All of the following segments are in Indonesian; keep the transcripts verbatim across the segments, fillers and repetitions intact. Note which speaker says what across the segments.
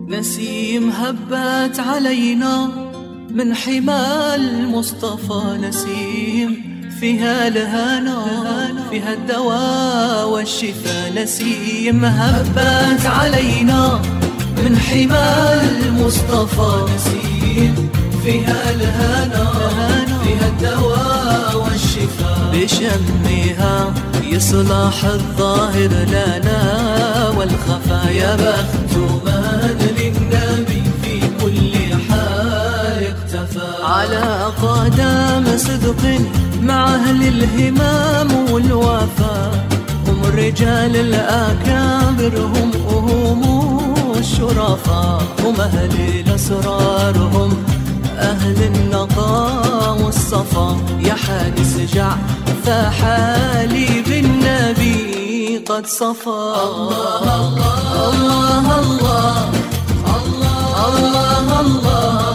Speaker 1: نسيم هبت علينا من حمى المصطفى، نسيم فيها الهنا فيها الدواء والشفاء، نسيم هبت علينا من حمى المصطفى، نسيم فيها الهنا فيها الدواء والشفاء، بشمها يصلح الظاهر لنا والخفا، يا بخت من للنبي في كل حال اقتفى، على قدم صدق مع أهل الهمام والوفا، هم الرجال الأكابر هم هم الشرفاء، هم أهل الأسرار هم أهل النقاء والصفا، يا حادث جع فحالي بالنبي قد صفى. الله الله الله الله الله الله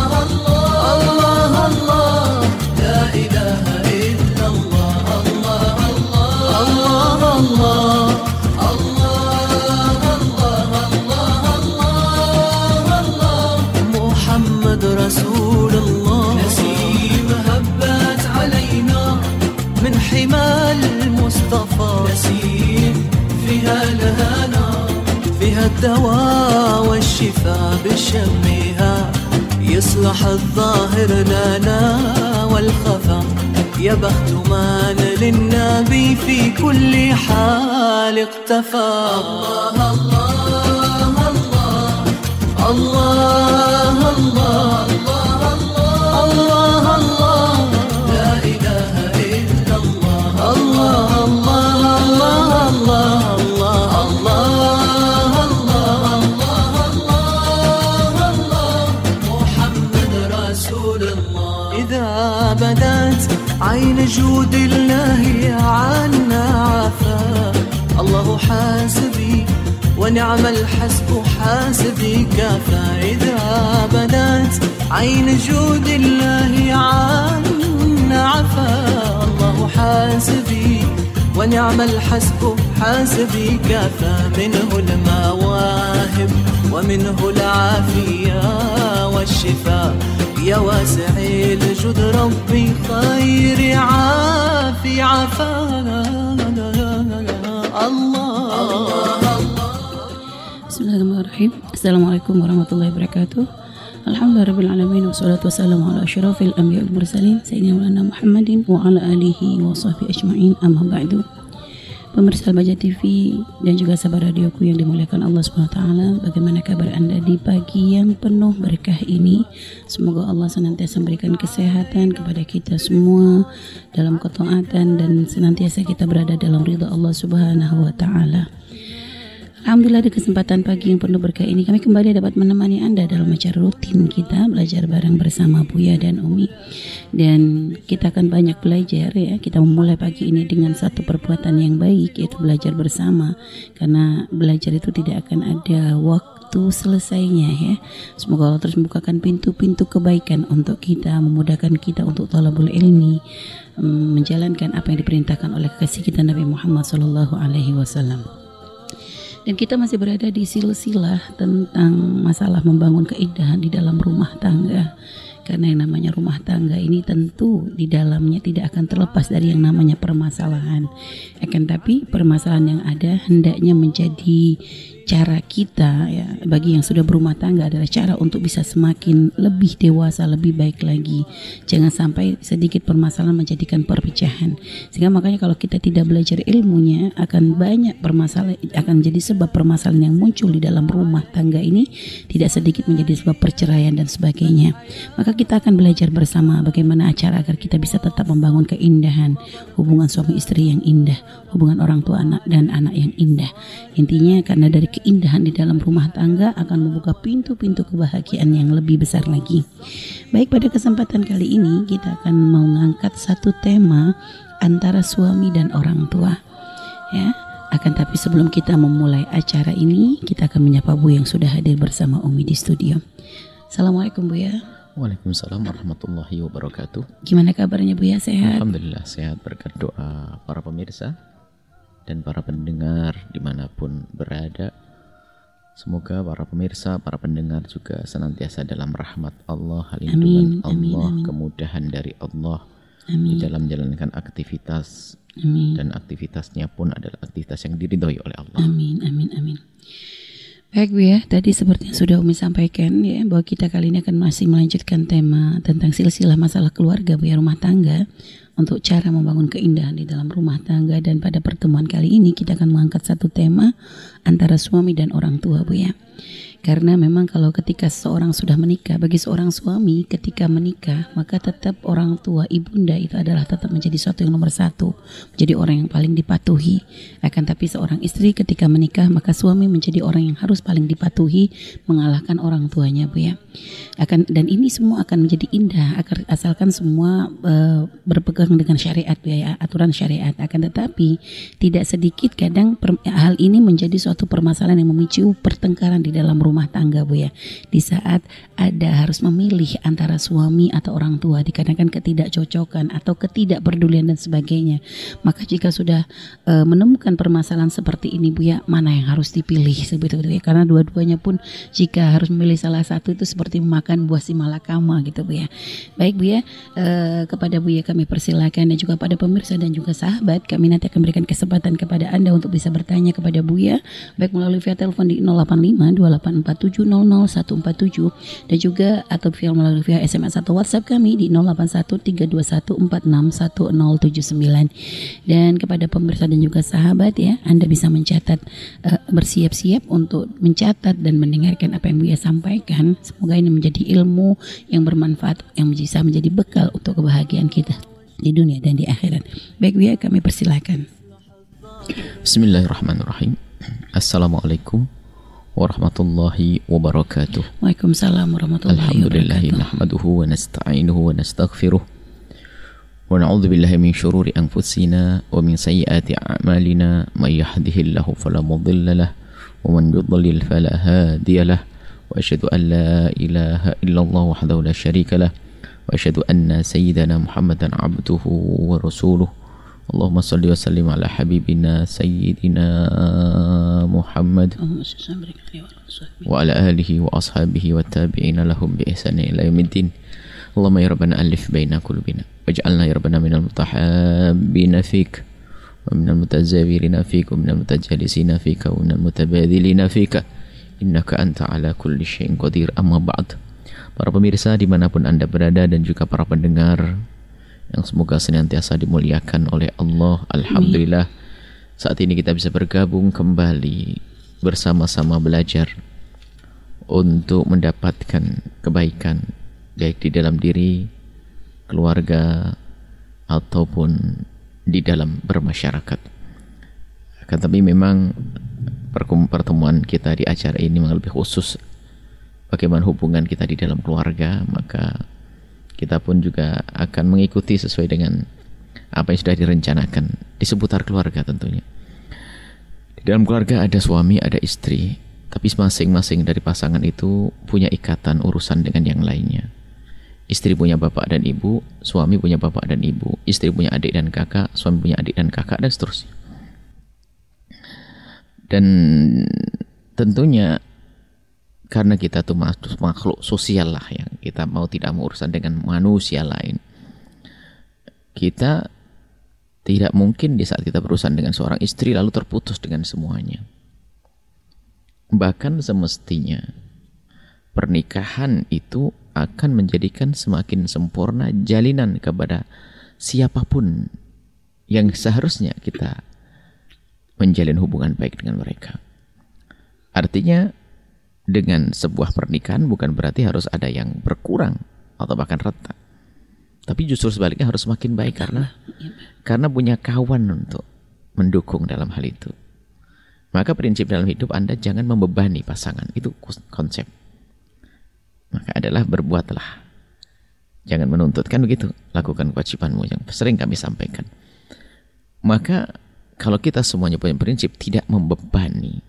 Speaker 1: الله الله لا إله إلا الله، الله الله الله رسول الله، نسيم هبت علينا من حمى المصطفى، نسيم فيها الهنا فيها الدواء والشفاء، بشمها يصلح الظاهر لنا والخفا، يا بخت من للنبي في كل حال اقتفى. الله الله الله الله الله الله الله لا إله إلا الله، الله الله الله الله الله الله الله محمد رسول الله، إذا بدت عين جود الله عنا عفا، الله حاسبي ونعم الحسب حاسبي كفى، إذا بدت عين جود الله عنا عفا، الله حاسبي ونعم الحسب حاسبي كفى، منه المواهب ومنه العافية والشفاء، يا واسع الجود ربي خير عافي عفا، الله.
Speaker 2: Bismillahirrahmanirrahim. Assalamualaikum warahmatullahi wabarakatuh. Alhamdulillahirrahmanirrahim. Wassalatu wassalamu ala asyrafil anbiya wal mursalin Sayyidina Maulana Muhammadin wa ala alihi wa sahbihi ajma'in, amma ba'du. Pemirsa Al-Bahjah T V dan juga sahabat radioku yang dimuliakan Allah subhanahu wa taala, bagaimana kabar Anda di pagi yang penuh berkah ini? Semoga Allah senantiasa memberikan kesehatan kepada kita semua dalam ketaatan dan senantiasa kita berada dalam ridha Allah subhanahu wa taala. Alhamdulillah, di kesempatan pagi yang penuh berkah ini kami kembali dapat menemani Anda dalam acara rutin kita belajar bareng bersama Buya dan Umi, dan kita akan banyak belajar ya. Kita memulai pagi ini dengan satu perbuatan yang baik, yaitu belajar bersama, karena belajar itu tidak akan ada waktu selesainya ya. Semoga Allah terus membukakan pintu-pintu kebaikan untuk kita, memudahkan kita untuk talabul ilmi, menjalankan apa yang diperintahkan oleh kekasih kita Nabi Muhammad sallallahu alaihi wasallam. Dan kita masih berada di silsilah tentang masalah membangun keindahan di dalam rumah tangga. Karena yang namanya rumah tangga ini tentu di dalamnya tidak akan terlepas dari yang namanya permasalahan. Akan tapi permasalahan yang ada hendaknya menjadi cara kita ya, bagi yang sudah berumah tangga adalah cara untuk bisa semakin lebih dewasa, lebih baik lagi. Jangan sampai sedikit permasalahan menjadikan perpecahan. Sehingga makanya kalau kita tidak belajar ilmunya, akan banyak permasalahan, akan jadi sebab permasalahan yang muncul di dalam rumah tangga ini, tidak sedikit menjadi sebab perceraian dan sebagainya. Maka kita akan belajar bersama bagaimana cara agar kita bisa tetap membangun keindahan, hubungan suami istri yang indah, hubungan orang tua anak dan anak yang indah. Intinya karena dari keindahan di dalam rumah tangga akan membuka pintu-pintu kebahagiaan yang lebih besar lagi. Baik, pada kesempatan kali ini kita akan mengangkat satu tema antara suami dan orang tua ya. Akan tapi sebelum kita memulai acara ini, kita akan menyapa Bu yang sudah hadir bersama Umi di studio. Assalamualaikum Bu ya.
Speaker 3: Waalaikumsalam warahmatullahi wabarakatuh.
Speaker 2: Gimana kabarnya Bu ya, sehat?
Speaker 3: Alhamdulillah sehat berkat doa para pemirsa dan para pendengar dimanapun berada. Semoga para pemirsa, para pendengar juga senantiasa dalam rahmat Allah,
Speaker 2: Amin,
Speaker 3: lindungan
Speaker 2: amin,
Speaker 3: Allah,
Speaker 2: amin.
Speaker 3: kemudahan dari Allah
Speaker 2: Amin.
Speaker 3: di dalam menjalankan aktivitas.
Speaker 2: Amin.
Speaker 3: Dan aktivitasnya pun adalah aktivitas yang diridhoi oleh Allah.
Speaker 2: Amin, amin, amin. Baik Bu ya, tadi seperti yang sudah Umi sampaikan ya, bahwa kita kali ini akan masih melanjutkan tema tentang silsilah masalah keluarga Bu ya, rumah tangga, untuk cara membangun keindahan di dalam rumah tangga. Dan pada pertemuan kali ini kita akan mengangkat satu tema antara suami dan orang tua Bu ya. Karena memang kalau ketika seorang sudah menikah, bagi seorang suami ketika menikah, maka tetap orang tua, ibunda itu adalah tetap menjadi sesuatu yang nomor satu, menjadi orang yang paling dipatuhi. Akan tapi seorang istri ketika menikah, maka suami menjadi orang yang harus paling dipatuhi, mengalahkan orang tuanya Bu ya. Akan, dan ini semua akan menjadi indah asalkan semua uh, berpegang dengan syariat Bu ya, aturan syariat. Akan tetapi tidak sedikit kadang per, hal ini menjadi suatu permasalahan yang memicu pertengkaran di dalam rumah rumah tangga Bu ya. Di saat ada harus memilih antara suami atau orang tua, dikarenakan ketidakcocokan atau ketidakpedulian dan sebagainya. Maka jika sudah e, menemukan permasalahan seperti ini Bu ya, mana yang harus dipilih sebetulnya? Karena dua-duanya pun jika harus memilih salah satu itu seperti memakan buah si malakama gitu Bu ya. Baik Bu ya, e, kepada Bu ya kami persilakan, dan juga pada pemirsa dan juga sahabat, kami nanti akan berikan kesempatan kepada Anda untuk bisa bertanya kepada Bu ya, baik melalui via telepon di nol delapan lima dua delapan empat tujuh nol nol satu empat tujuh, dan juga atau via melalui via S M S atau WhatsApp kami di nol delapan satu tiga dua satu empat enam satu nol tujuh sembilan. Dan kepada pemirsa dan juga sahabat ya, Anda bisa mencatat, uh, bersiap-siap untuk mencatat dan mendengarkan apa yang Buya sampaikan. Semoga ini menjadi ilmu yang bermanfaat, yang bisa menjadi bekal untuk kebahagiaan kita di dunia dan di akhirat. Baik Buya, kami persilakan.
Speaker 3: Bismillahirrahmanirrahim. Assalamualaikum warahmatullahi wabarakatuh.
Speaker 2: Waalaikumsalam warahmatullahi
Speaker 3: Alhamdulillah
Speaker 2: wabarakatuh.
Speaker 3: nahmaduhu wa nasta'inuhu wa nastaghfiruh wa na'udzu billahi min syururi anfusina wa min sayyiati a'malina may yahdihillahu fala mudilla lahu wa man yudlil fala hadiya lahu wa asyhadu an la ilaha illallah wahdahu la syarika lahu wa asyhadu anna sayyidana Muhammadan 'abduhu wa rasuluh. Allahumma salli wa sallim ala habibina sayyidina Muhammad wa ala alihi wa ashabihi wa tabi'ina lahum bi ihsani ila yaumiddin. Allahumma ya rabbana alif baina qulubina waj'alna ya rabbana minal mutahabbina fik wa minal mutazawirina fik wa minal mutajalisina fik wa minal mutabadhilina fik innaka anta ala kulli syai'in qadir. Amma ba'd. Para pemirsa dimanapun Anda berada dan juga para pendengar yang semoga senantiasa dimuliakan oleh Allah. Alhamdulillah, saat ini kita bisa bergabung kembali bersama-sama belajar untuk mendapatkan kebaikan baik di dalam diri, keluarga, ataupun di dalam bermasyarakat. Akan tapi memang pertemuan kita di acara ini memang lebih khusus bagaimana hubungan kita di dalam keluarga, maka kita pun juga akan mengikuti sesuai dengan apa yang sudah direncanakan di seputar keluarga tentunya. Di dalam keluarga ada suami, ada istri, tapi masing-masing dari pasangan itu punya ikatan urusan dengan yang lainnya. Istri punya bapak dan ibu, suami punya bapak dan ibu, istri punya adik dan kakak, suami punya adik dan kakak, dan seterusnya. Dan tentunya karena kita tuh makhluk sosial lah, yang kita mau tidak mau urusan dengan manusia lain, kita tidak mungkin di saat kita berurusan dengan seorang istri lalu terputus dengan semuanya. Bahkan semestinya pernikahan itu akan menjadikan semakin sempurna jalinan kepada siapapun yang seharusnya kita menjalin hubungan baik dengan mereka. Artinya dengan sebuah pernikahan bukan berarti harus ada yang berkurang atau bahkan retak, tapi justru sebaliknya harus semakin baik karena karena punya kawan untuk mendukung dalam hal itu. Maka prinsip dalam hidup Anda jangan membebani pasangan, itu konsep. Maka adalah berbuatlah, jangan menuntut, kan begitu. Lakukan kewajibanmu yang sering kami sampaikan. Maka kalau kita semuanya punya prinsip tidak membebani,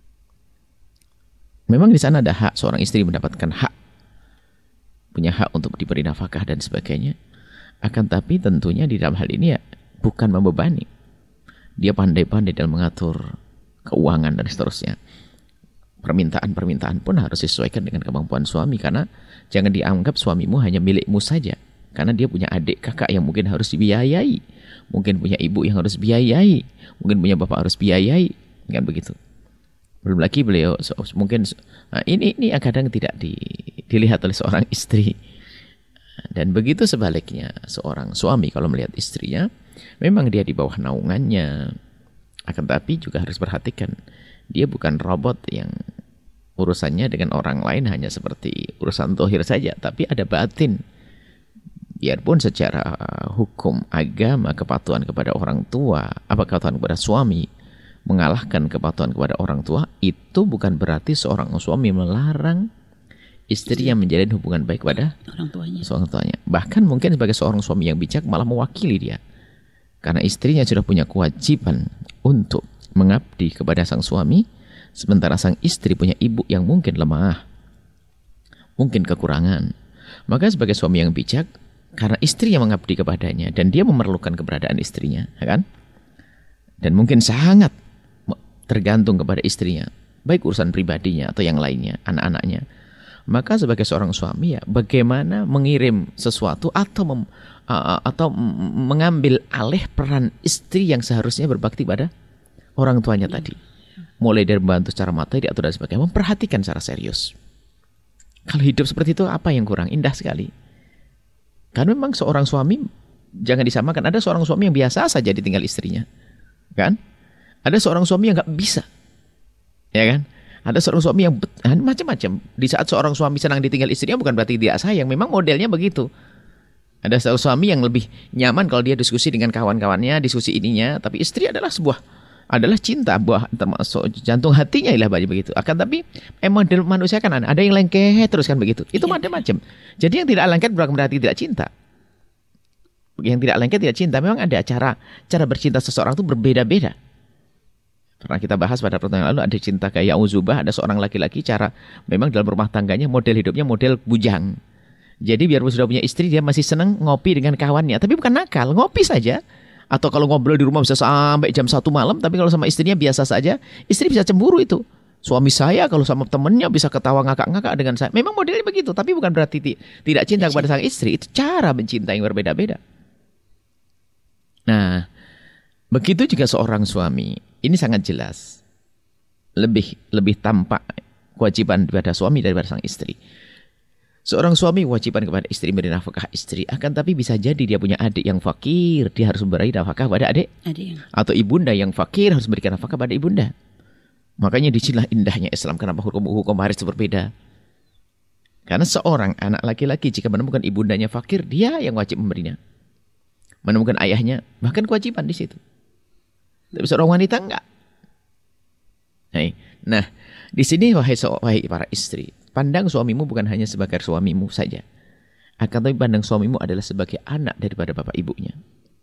Speaker 3: memang di sana ada hak, seorang istri mendapatkan hak, punya hak untuk diberi nafkah dan sebagainya. Akan tapi tentunya di dalam hal ini ya bukan membebani. Dia pandai-pandai dalam mengatur keuangan dan seterusnya. permintaan-permintaan pun harus disesuaikan dengan kemampuan suami, karena jangan dianggap suamimu hanya milikmu saja, karena dia punya adik kakak yang mungkin harus dibiayai, mungkin punya ibu yang harus biayai, mungkin punya bapak harus biayai, kan begitu. Belum lagi beliau so, mungkin nah ini ini kadang tidak di, dilihat oleh seorang istri. Dan begitu sebaliknya, seorang suami kalau melihat istrinya, memang dia di bawah naungannya, akan tapi juga harus perhatikan dia bukan robot yang urusannya dengan orang lain hanya seperti urusan zahir saja, tapi ada batin. Biarpun secara hukum agama kepatuhan kepada orang tua, apa kepatuhan kepada suami mengalahkan kepatuhan kepada orang tua, itu bukan berarti seorang suami melarang istri yang menjalin hubungan baik kepada
Speaker 2: orang tuanya.
Speaker 3: Seorang tuanya. Bahkan mungkin sebagai seorang suami yang bijak malah mewakili dia, karena istrinya sudah punya kewajiban untuk mengabdi kepada sang suami, sementara sang istri punya ibu yang mungkin lemah, mungkin kekurangan. Maka sebagai suami yang bijak, karena istri yang mengabdi kepadanya dan dia memerlukan keberadaan istrinya, kan? Dan mungkin sangat tergantung kepada istrinya, baik urusan pribadinya atau yang lainnya, anak-anaknya. Maka sebagai seorang suami, ya bagaimana mengirim sesuatu atau mem, uh, atau mengambil alih peran istri yang seharusnya berbakti pada orang tuanya tadi. Mulai dari membantu secara materi atau dan sebagainya, memperhatikan secara serius. Kalau hidup seperti itu, apa yang kurang? Indah sekali. Karena memang seorang suami jangan disamakan. Ada seorang suami yang biasa saja ditinggal istrinya, kan? Ada seorang suami yang nggak bisa, ya kan? Ada seorang suami yang macam-macam. Di saat seorang suami senang ditinggal istrinya, bukan berarti tidak sayang. Memang modelnya begitu. Ada seorang suami yang lebih nyaman kalau dia diskusi dengan kawan-kawannya, diskusi ininya. Tapi istri adalah sebuah, adalah cinta, buah termasuk jantung hatinya lah begitu. Akan tapi emang model manusia kan ada yang lengket terus kan begitu. Itu macam-macam. Jadi yang tidak lengket bukan berarti tidak cinta. Yang tidak lengket tidak cinta. Memang ada cara cara bercinta seseorang itu berbeda-beda. Pernah kita bahas pada pertemuan lalu, ada cinta kayak Uzubah, ada seorang laki-laki cara memang dalam rumah tangganya model hidupnya model bujang. Jadi biar sudah punya istri, dia masih senang ngopi dengan kawannya, tapi bukan nakal, ngopi saja. Atau kalau ngobrol di rumah bisa sampai jam satu malam, tapi kalau sama istrinya biasa saja, istri bisa cemburu itu. Suami saya kalau sama temennya bisa ketawa ngakak-ngakak dengan saya. Memang modelnya begitu, tapi bukan berarti tidak cinta kepada sang istri. Itu cara mencintai yang berbeda-beda. Nah, begitu juga seorang suami. Ini sangat jelas. Lebih lebih tampak kewajiban kepada suami daripada sang istri. Seorang suami kewajiban kepada istri memberi nafkah istri. Akan tapi bisa jadi dia punya adik yang fakir, dia harus memberi nafkah pada adik.
Speaker 2: Adik.
Speaker 3: Atau ibunda yang fakir harus memberikan nafkah pada ibunda. Makanya disinilah indahnya Islam. Kenapa hukum-hukum waris berbeda? Karena seorang anak laki-laki jika menemukan ibundanya fakir, dia yang wajib memberinya. Menemukan ayahnya, bahkan kewajiban di situ. Tapi seorang wanita enggak. Nah, di sini wahai, wahai para istri, pandang suamimu bukan hanya sebagai suamimu saja. Akan tapi pandang suamimu adalah sebagai anak daripada bapak ibunya.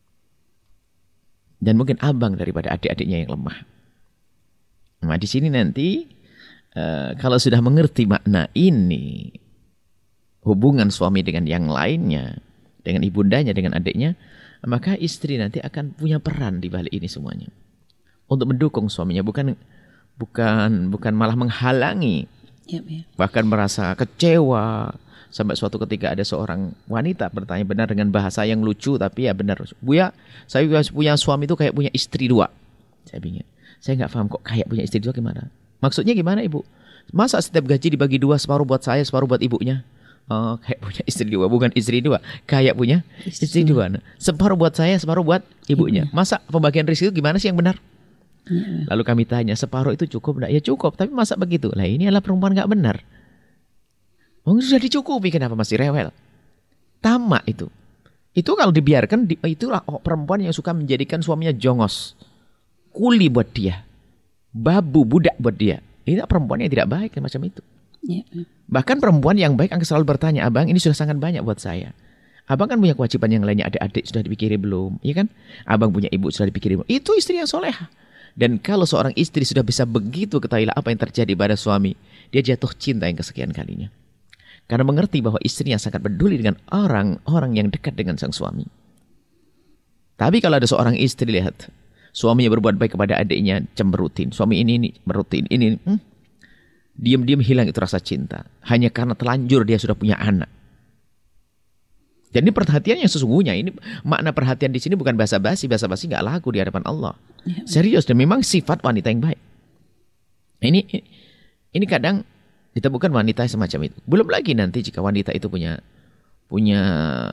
Speaker 3: Dan mungkin abang daripada adik-adiknya yang lemah. Nah, di sini nanti uh, kalau sudah mengerti makna ini, hubungan suami dengan yang lainnya, dengan ibundanya, dengan adiknya, maka istri nanti akan punya peran di balik ini semuanya. Untuk mendukung suaminya, bukan bukan bukan malah menghalangi.
Speaker 2: Yep, yep.
Speaker 3: Bahkan merasa kecewa. Sampai suatu ketika ada seorang wanita bertanya benar dengan bahasa yang lucu, tapi ya benar. Buya, saya punya suami itu kayak punya istri dua. Saya bingung. Saya nggak paham kok kayak punya istri dua gimana? Maksudnya gimana ibu? Masa setiap gaji dibagi dua, separuh buat saya, separuh buat ibunya? Oh, kayak punya istri dua, bukan istri dua. Kayak punya istri, istri dua. Nah, separuh buat saya, separuh buat ibunya. Masa pembagian rezeki itu gimana sih yang benar? Ya. Lalu kami tanya, separuh itu cukup enggak? Ya cukup, tapi masa begitu? Lah ini adalah perempuan nggak benar. Oh, sudah dicukupi, kenapa masih rewel? Tamak itu. Itu kalau dibiarkan, itulah perempuan yang suka menjadikan suaminya jongos. Kuli buat dia. Babu, budak buat dia. Ini perempuan yang tidak baik macam itu. Ya. Bahkan perempuan yang baik akan selalu bertanya, abang ini sudah sangat banyak buat saya. Abang kan punya kewajiban yang lainnya, adik-adik sudah dipikirin belum? Iya kan? Abang punya ibu sudah dipikirin belum? Itu istri yang soleha. Dan kalau seorang istri sudah bisa begitu ketahuilah apa yang terjadi pada suami, dia jatuh cinta yang kesekian kalinya. Karena mengerti bahwa istrinya sangat peduli dengan orang-orang yang dekat dengan sang suami. Tapi kalau ada seorang istri, lihat, suaminya berbuat baik kepada adiknya, cemberutin. Suami ini, ini merutin, ini. Hmm. diam-diam hilang itu rasa cinta. Hanya karena telanjur dia sudah punya anak. Dan ini perhatian yang sesungguhnya. Ini makna perhatian di sini bukan basa-basi. Basa-basi nggak laku di hadapan Allah. Ya, serius, dan memang sifat wanita yang baik. Ini ini kadang ditemukan wanita semacam itu. Belum lagi nanti jika wanita itu punya punya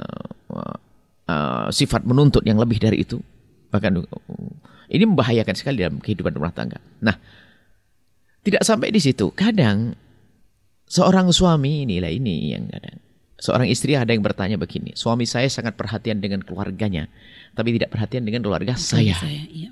Speaker 3: uh, sifat menuntut yang lebih dari itu. Bahkan ini membahayakan sekali dalam kehidupan rumah tangga. Nah, tidak sampai di situ. Kadang seorang suami inilah ini yang kadang seorang istri ada yang bertanya begini, suami saya sangat perhatian dengan keluarganya, tapi tidak perhatian dengan keluarga saya. saya iya.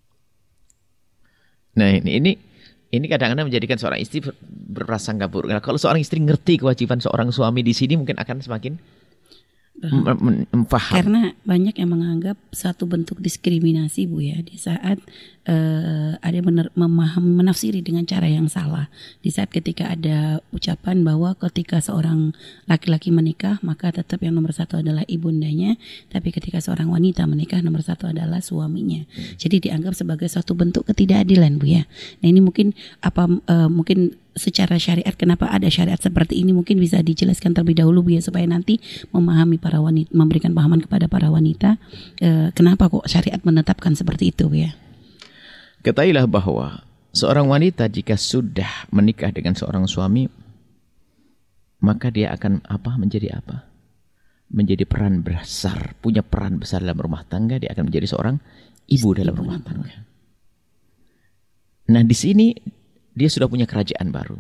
Speaker 3: Nah ini ini ini kadang-kadang menjadikan seorang istri ber, berprasangka buruk. Nah, kalau seorang istri ngerti kewajiban seorang suami di sini, mungkin akan semakin memfaham.
Speaker 2: Karena banyak yang menganggap satu bentuk diskriminasi, Bu, ya, di saat uh, ada mener, memaham, menafsiri dengan cara yang salah. Di saat ketika ada ucapan bahwa ketika seorang laki-laki menikah maka tetap yang nomor satu adalah ibundanya, tapi ketika seorang wanita menikah nomor satu adalah suaminya. Hmm. Jadi dianggap sebagai suatu bentuk ketidakadilan, Bu, ya. Nah ini mungkin apa uh, mungkin secara syariat kenapa ada syariat seperti ini mungkin bisa dijelaskan terlebih dahulu, Bu, ya, supaya nanti memahami para wanita, memberikan pahaman kepada para wanita eh, kenapa kok syariat menetapkan seperti itu, Bu, ya.
Speaker 3: Ketahuilah bahwa seorang wanita jika sudah menikah dengan seorang suami, maka dia akan apa menjadi apa? Menjadi peran besar, punya peran besar dalam rumah tangga. Dia akan menjadi seorang ibu dalam rumah tangga. Nah di sini dia sudah punya kerajaan baru.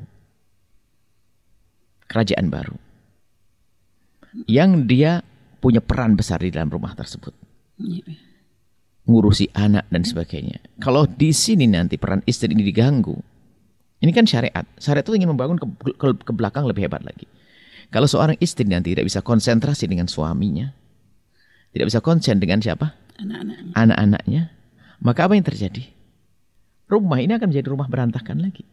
Speaker 3: Kerajaan baru. Yang dia punya peran besar di dalam rumah tersebut. Ngurusi anak dan sebagainya. Kalau di sini nanti peran istri ini diganggu. Ini kan syariat. Syariat itu ingin membangun ke, ke, ke belakang lebih hebat lagi. Kalau seorang istri nanti tidak bisa konsentrasi dengan suaminya. Tidak bisa konsen dengan siapa?
Speaker 2: Anak-anaknya.
Speaker 3: Anak-anaknya. Maka apa yang terjadi? Rumah ini akan menjadi rumah berantakan lagi.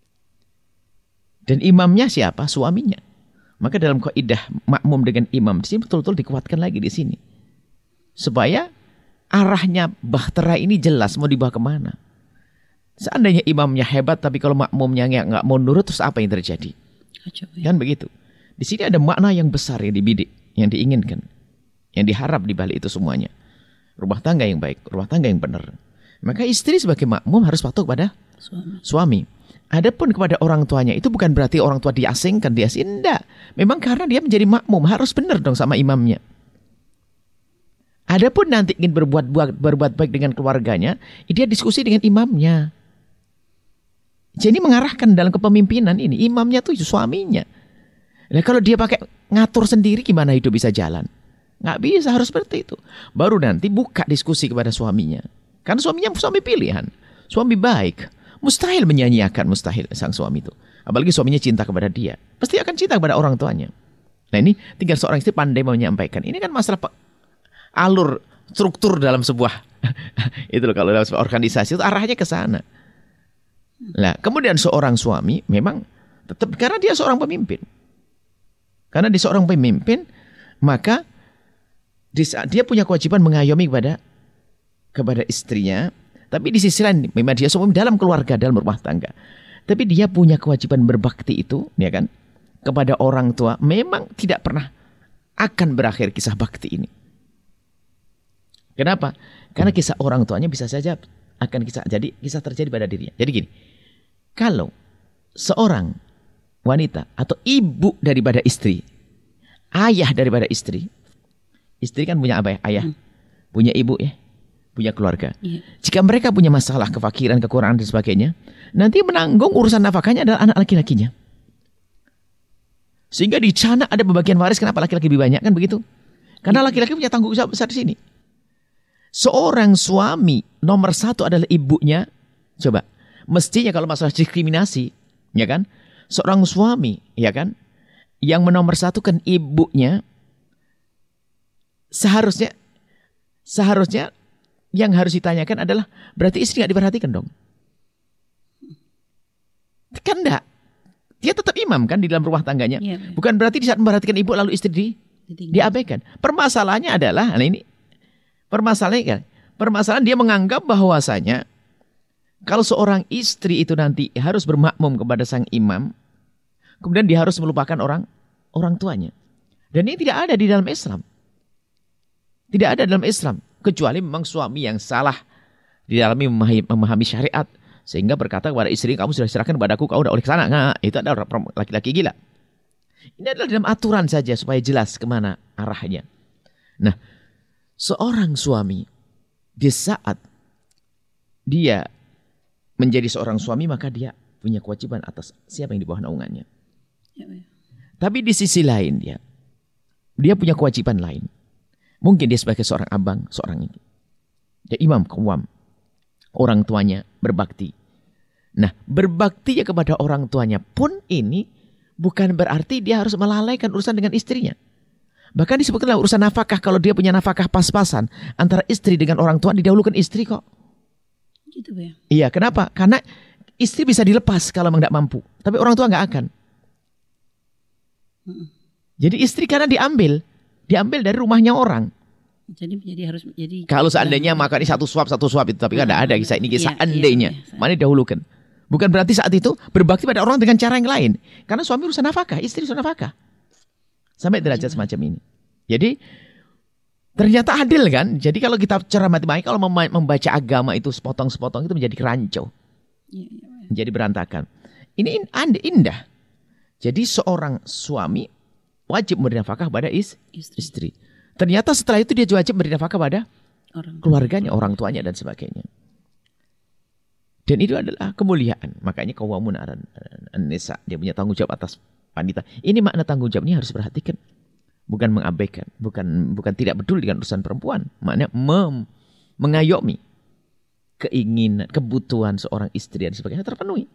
Speaker 3: Dan imamnya siapa? Suaminya. Maka dalam kaidah makmum dengan imam di sini betul-betul dikuatkan lagi di sini. Supaya arahnya bahtera ini jelas mau dibawa kemana. Seandainya imamnya hebat tapi kalau makmumnya nggak mau nurut, terus apa yang terjadi? Kacau, ya. Kan begitu. Di sini ada makna yang besar yang dibidik, yang diinginkan, yang diharap di balik itu semuanya. Rumah tangga yang baik, rumah tangga yang benar. Maka istri sebagai makmum harus patuh kepada suami. suami. Adapun kepada orang tuanya itu bukan berarti orang tua diasingkan, diasing. Enggak. Memang karena dia menjadi makmum harus benar dong sama imamnya. Adapun nanti ingin berbuat berbuat baik dengan keluarganya, dia diskusi dengan imamnya. Jadi mengarahkan dalam kepemimpinan ini imamnya tuh suaminya. Nah kalau dia pakai ngatur sendiri gimana hidup bisa jalan? Nggak bisa, harus seperti itu. Baru nanti buka diskusi kepada suaminya. Karena suaminya suami pilihan, suami baik, mustahil menyanyiakan, mustahil sang suami itu. Apalagi suaminya cinta kepada dia, pasti akan cinta kepada orang tuanya. Nah ini tinggal seorang istri pandai menyampaikan. Ini kan masalah alur struktur dalam sebuah itu loh, kalau dalam sebuah organisasi itu arahnya ke sana. Nah kemudian seorang suami memang tetap karena dia seorang pemimpin, karena dia seorang pemimpin maka dia punya kewajiban mengayomi kepada kepada istrinya, tapi di sisi lain memang dia suami dalam keluarga, dalam rumah tangga. Tapi dia punya kewajiban berbakti itu, ya kan, kepada orang tua. Memang tidak pernah akan berakhir kisah bakti ini. Kenapa? Karena kisah orang tuanya bisa saja akan kisah jadi kisah terjadi pada dirinya. Jadi gini, kalau seorang wanita atau ibu daripada istri, ayah daripada istri, istri kan punya apa ya? Ayah, hmm. punya ibu ya. Punya keluarga. Yeah. Jika mereka punya masalah kefakiran, kekurangan dan sebagainya, nanti menanggung urusan nafkahnya adalah anak laki-lakinya. Sehingga di sana ada pembagian waris. Kenapa laki-laki lebih banyak kan begitu? Karena laki-laki punya tanggung jawab besar di sini. Seorang suami nomor satu adalah ibunya. Coba, mestinya kalau masalah diskriminasi, ya kan? Seorang suami, ya kan, yang menomorsatukan ibunya, seharusnya, seharusnya yang harus ditanyakan adalah berarti istri nggak diperhatikan dong? Kan enggak. Dia tetap imam kan di dalam rumah tangganya. Ya, bukan berarti di saat memperhatikan ibu lalu istri di, diabaikan. Permasalahannya adalah, nah ini permasalahannya kan, permasalahan dia menganggap bahwasanya kalau seorang istri itu nanti harus bermakmum kepada sang imam,
Speaker 4: kemudian dia harus melupakan orang orang tuanya. Dan ini tidak ada di dalam Islam. Tidak ada dalam Islam. Kecuali memang suami yang salah di dalam memahami, memahami syariat. Sehingga berkata kepada istri, kamu sudah serahkan kepadaku, kau udah oleh ke sana. Nah, itu adalah laki-laki gila. Ini adalah dalam aturan saja supaya jelas kemana arahnya. Nah, seorang suami di saat dia menjadi seorang suami, maka dia punya kewajiban atas siapa yang di bawah naungannya.
Speaker 2: Ya, ya.
Speaker 4: Tapi di sisi lain dia, dia punya kewajiban lain. Mungkin dia sebagai seorang abang, seorang ini. Dia imam qawwam. Orang tuanya berbakti. Nah, berbakti ya kepada orang tuanya pun ini bukan berarti dia harus melalaikan urusan dengan istrinya. Bahkan disebutkanlah urusan nafkah, kalau dia punya nafkah pas-pasan antara istri dengan orang tua, didahulukan istri kok.
Speaker 2: Gitu ya.
Speaker 4: Iya, kenapa? Karena istri bisa dilepas kalau memang tidak mampu. Tapi orang tua nggak akan.
Speaker 2: Mm-mm.
Speaker 4: Jadi istri karena diambil. Diambil dari rumahnya orang.
Speaker 2: Jadi jadi harus jadi.
Speaker 4: Kalau seandainya makan ini satu suap satu suap itu, tapi kan tidak ada kisah ini kisah
Speaker 2: Iya,
Speaker 4: seandainya.
Speaker 2: iya, iya.
Speaker 4: Mana dahulukan? Bukan berarti saat itu berbakti pada orang dengan cara yang lain. Karena suami urusan nafkah, istri urusan nafkah. Sampai derajat semacam ini. Jadi ternyata adil kan? Jadi kalau kita cermati baik, kalau membaca agama itu sepotong-sepotong itu menjadi keranjau,
Speaker 2: Iya, iya, iya.
Speaker 4: menjadi berantakan. Ini indah. Jadi seorang suami wajib memberi nafkah pada is,
Speaker 2: Istri.
Speaker 4: istri. Ternyata setelah itu dia wajib memberi nafkah pada
Speaker 2: Orang
Speaker 4: keluarganya, orang tuanya dan sebagainya. Dan itu adalah kemuliaan. Makanya qawwamun 'alan nisa, dia punya tanggung jawab atas wanita. Ini makna tanggung jawabnya harus perhatikan. Bukan mengabaikan, bukan bukan tidak peduli dengan urusan perempuan. Maknanya mem, mengayomi keinginan, kebutuhan seorang istri dan sebagainya terpenuhi.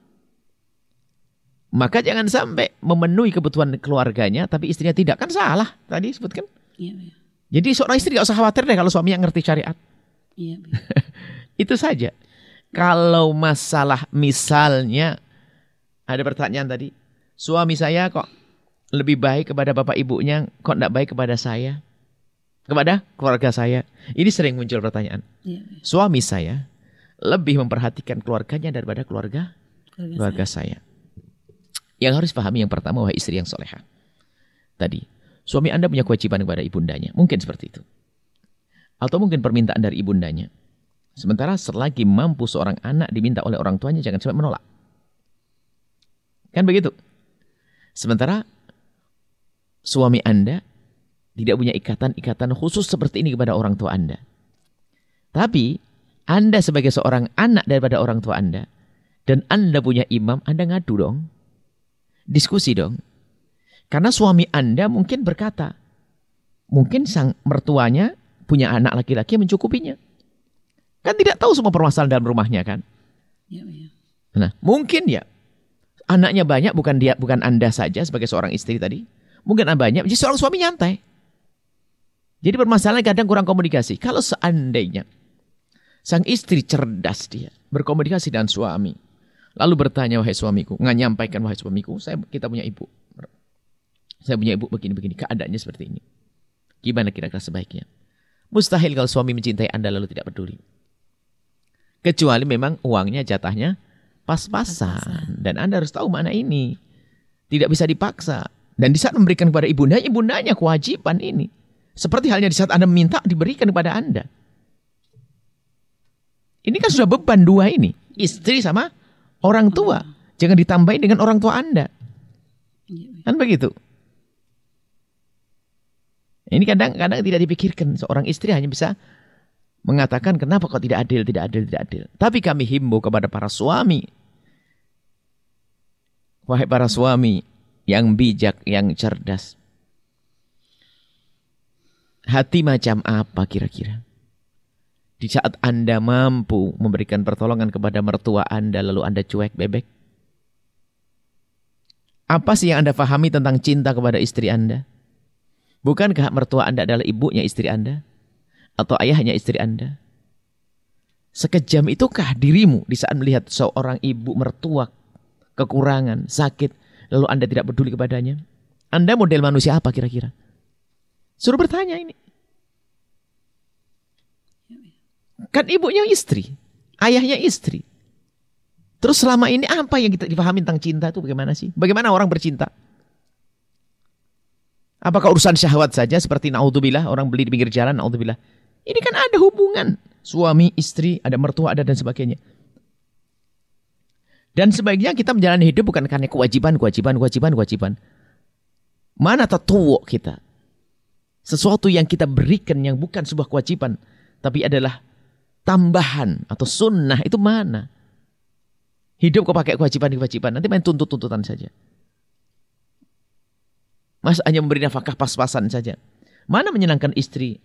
Speaker 4: Maka jangan sampai memenuhi kebutuhan keluarganya tapi istrinya tidak, kan salah tadi sebutkan.
Speaker 2: Iya, iya.
Speaker 4: Jadi seorang istri gak usah khawatir deh kalau suaminya ngerti syariat.
Speaker 2: Iya, iya.
Speaker 4: Itu saja. Kalau masalah misalnya ada pertanyaan tadi, suami saya kok lebih baik kepada bapak ibunya, kok tidak baik kepada saya, kepada keluarga saya. Ini sering muncul pertanyaan.
Speaker 2: Iya, iya.
Speaker 4: Suami saya lebih memperhatikan keluarganya daripada keluarga
Speaker 2: Keluarga
Speaker 4: keluarga saya. Yang harus pahami yang pertama, wahai istri yang solehah. Tadi, suami Anda punya kewajiban kepada ibundanya. Mungkin seperti itu. Atau mungkin permintaan dari ibundanya. Sementara selagi mampu seorang anak diminta oleh orang tuanya, jangan sampai menolak. Kan begitu? Sementara suami Anda tidak punya ikatan-ikatan khusus seperti ini kepada orang tua Anda. Tapi Anda sebagai seorang anak daripada orang tua Anda, dan Anda punya imam, Anda ngadu dong. Diskusi dong. Karena suami Anda mungkin berkata, mungkin sang mertuanya punya anak laki-laki yang mencukupinya. Kan tidak tahu semua permasalahan dalam rumahnya kan.
Speaker 2: Iya, iya.
Speaker 4: Nah, mungkin ya anaknya banyak, bukan dia, bukan Anda saja sebagai seorang istri tadi. Mungkin Anda banyak, jadi seorang suami nyantai. Jadi permasalahan kadang kurang komunikasi. Kalau seandainya sang istri cerdas, dia berkomunikasi dengan suami, lalu bertanya, wahai suamiku, nggak nyampaikan, wahai suamiku, saya kita punya ibu. Saya punya ibu begini-begini, keadaannya seperti ini. Gimana kira-kira sebaiknya? Mustahil kalau suami mencintai Anda lalu tidak peduli. Kecuali memang uangnya jatahnya pas-pasan. Dan Anda harus tahu mana ini. Tidak bisa dipaksa. Dan di saat memberikan kepada ibunda, ibundanya kewajiban ini. Seperti halnya di saat Anda meminta, diberikan kepada Anda. Ini kan sudah beban dua ini. Istri sama orang tua. Jangan ditambahin dengan orang tua Anda. Kan begitu. Ini kadang-kadang tidak dipikirkan. Seorang istri hanya bisa mengatakan kenapa kok tidak adil, tidak adil, tidak adil. Tapi kami himbau kepada para suami. Wahai para suami yang bijak, yang cerdas. Hati macam apa kira-kira? Di saat Anda mampu memberikan pertolongan kepada mertua Anda, lalu Anda cuek bebek. Apa sih yang Anda pahami tentang cinta kepada istri Anda? Bukankah mertua Anda adalah ibunya istri Anda? Atau ayahnya istri Anda? Sekejam itukah dirimu di saat melihat seorang ibu mertua kekurangan, sakit, lalu Anda tidak peduli kepadanya? Anda model manusia apa kira-kira? Suruh bertanya ini. Kan ibunya istri, ayahnya istri. Terus selama ini apa yang kita dipahami tentang cinta itu bagaimana sih? Bagaimana orang bercinta? Apakah urusan syahwat saja seperti naudzubillah orang beli di pinggir jalan, naudzubillah. Ini kan ada hubungan suami, istri, ada mertua, ada dan sebagainya. Dan sebaiknya kita menjalani hidup bukan karena kewajiban, kewajiban, kewajiban, kewajiban. Mana tatuwo kita? Sesuatu yang kita berikan yang bukan sebuah kewajiban, tapi adalah tambahan atau sunnah, itu mana? Hidup kok pakai kewajiban-kewajiban, nanti main tuntut-tuntutan saja. Mas hanya memberi nafkah pas-pasan saja. Mana menyenangkan istri?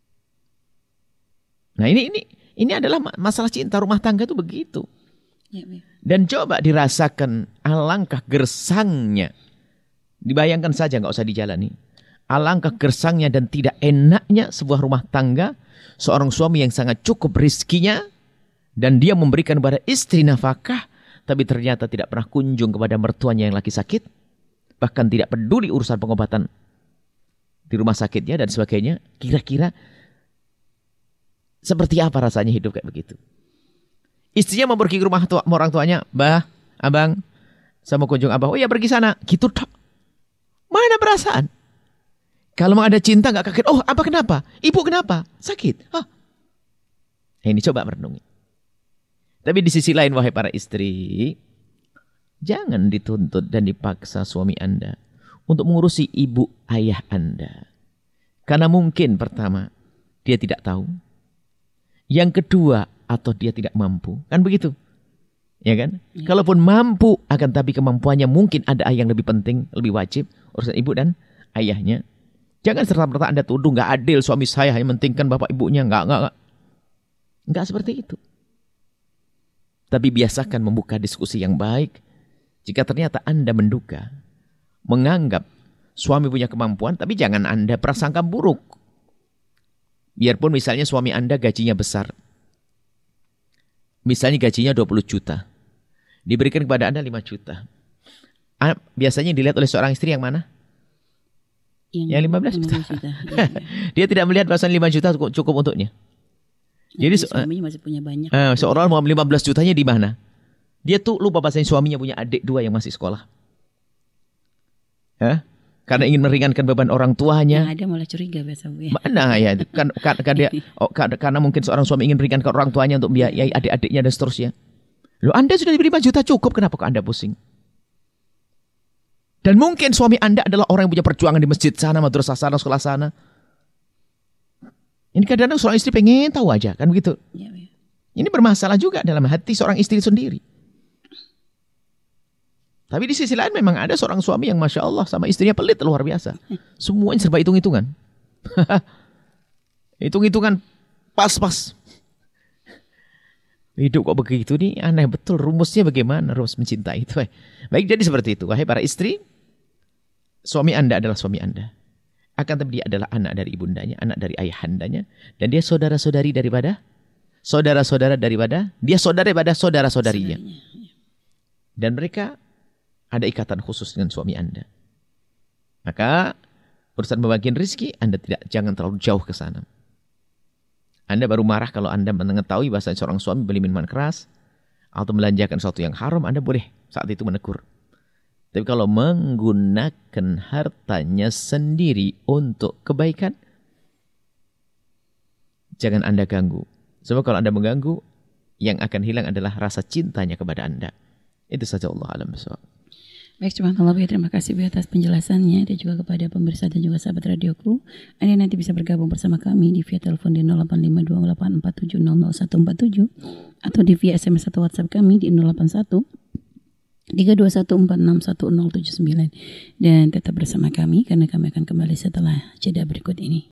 Speaker 4: Nah ini ini ini adalah masalah cinta rumah tangga itu begitu.
Speaker 2: Ya, ya.
Speaker 4: Dan coba dirasakan alangkah gersangnya. Dibayangkan saja, nggak usah dijalani. Alangkah gersangnya dan tidak enaknya sebuah rumah tangga, seorang suami yang sangat cukup rizkinya dan dia memberikan kepada istri nafkah, tapi ternyata tidak pernah kunjung kepada mertuanya yang lagi sakit, bahkan tidak peduli urusan pengobatan di rumah sakitnya dan sebagainya. Kira-kira seperti apa rasanya hidup kayak begitu? Istrinya mau pergi ke rumah tua, orang tuanya, "Bah, abang, saya mau kunjung abah." "Oh ya, pergi sana." Gitu tok. Mana perasaan? Kalau mau ada cinta nggak kaget. "Oh, apa kenapa? Ibu kenapa? Sakit?" Hah? Nah, ini coba merenungi. Tapi di sisi lain, wahai para istri, jangan dituntut dan dipaksa suami Anda untuk mengurusi ibu ayah Anda. Karena mungkin pertama, dia tidak tahu. Yang kedua, atau dia tidak mampu. Kan begitu? Ya kan? Ya. Kalaupun mampu, akan tapi kemampuannya mungkin ada yang lebih penting, lebih wajib. Urusan ibu dan ayahnya. Jangan serta-merta Anda tuduh, nggak adil suami saya hanya mementingkan bapak ibunya. Nggak, nggak, nggak. Nggak seperti itu. Tapi biasakan membuka diskusi yang baik. Jika ternyata Anda menduga, menganggap suami punya kemampuan, tapi jangan Anda prasangka buruk. Biarpun misalnya suami Anda gajinya besar. Misalnya gajinya dua puluh juta. Diberikan kepada Anda lima juta. Biasanya yang dilihat oleh seorang istri yang mana? Yang, yang lima belas juta. juta. Ya, ya. Dia tidak melihat bahwasan lima juta cukup, cukup untuknya.
Speaker 2: Nah, jadi suaminya masih punya banyak.
Speaker 4: Uh, seorang mau lima belas jutanya di mana? Dia tuh lupa bahasanya suaminya punya adik dua yang masih sekolah. Hah? Karena ingin meringankan beban orang tuanya.
Speaker 2: Yang ada malah curiga biasa Bu. Ya.
Speaker 4: Mana ya? Kan, kan, kan dia, oh, karena mungkin seorang suami ingin meringankan orang tuanya untuk biayai adik-adiknya dan seterusnya. Loh, Anda sudah diberi lima juta cukup, kenapa kok Anda pusing? Dan mungkin suami Anda adalah orang yang punya perjuangan di masjid sana, madrasah sana, sekolah sana. Ini kadang-kadang seorang istri pengen tahu aja, kan begitu? Ya, ya. Ini bermasalah juga dalam hati seorang istri sendiri. Tapi di sisi lain memang ada seorang suami yang Masya Allah sama istrinya pelit luar biasa. Semuanya serba hitung-hitungan. Hitung-hitungan pas-pas. Hidup kok begitu nih, aneh betul. Rumusnya bagaimana? Rumus mencintai itu. Baik, jadi seperti itu. Wahai para istri, suami Anda adalah suami Anda. Akan tapi dia adalah anak dari ibundanya, anak dari ayahandanya. Dan dia saudara-saudari daripada, saudara-saudara daripada, dia saudara daripada saudara-saudarinya. Dan mereka ada ikatan khusus dengan suami Anda. Maka urusan pembagian rezeki Anda tidak jangan terlalu jauh ke sana. Anda baru marah kalau Anda mengetahui bahasa seorang suami beli minuman keras atau melanjakan sesuatu yang haram, Anda boleh saat itu menegur. Tapi kalau menggunakan hartanya sendiri untuk kebaikan, jangan Anda ganggu. Sebab kalau Anda mengganggu, yang akan hilang adalah rasa cintanya kepada Anda. Itu saja, Allah alam bisawab.
Speaker 2: Baik, subhanallah, terima kasih Bu atas penjelasannya dan juga kepada pemirsa dan juga sahabat radioku. Anda nanti bisa bergabung bersama kami di via telepon di nol delapan lima dua delapan empat tujuh nol nol satu empat tujuh atau di via S M S atau WhatsApp kami di nol delapan satu tiga dua satu empat enam satu nol tujuh sembilan. Dan tetap bersama kami karena kami akan kembali setelah jeda berikut ini.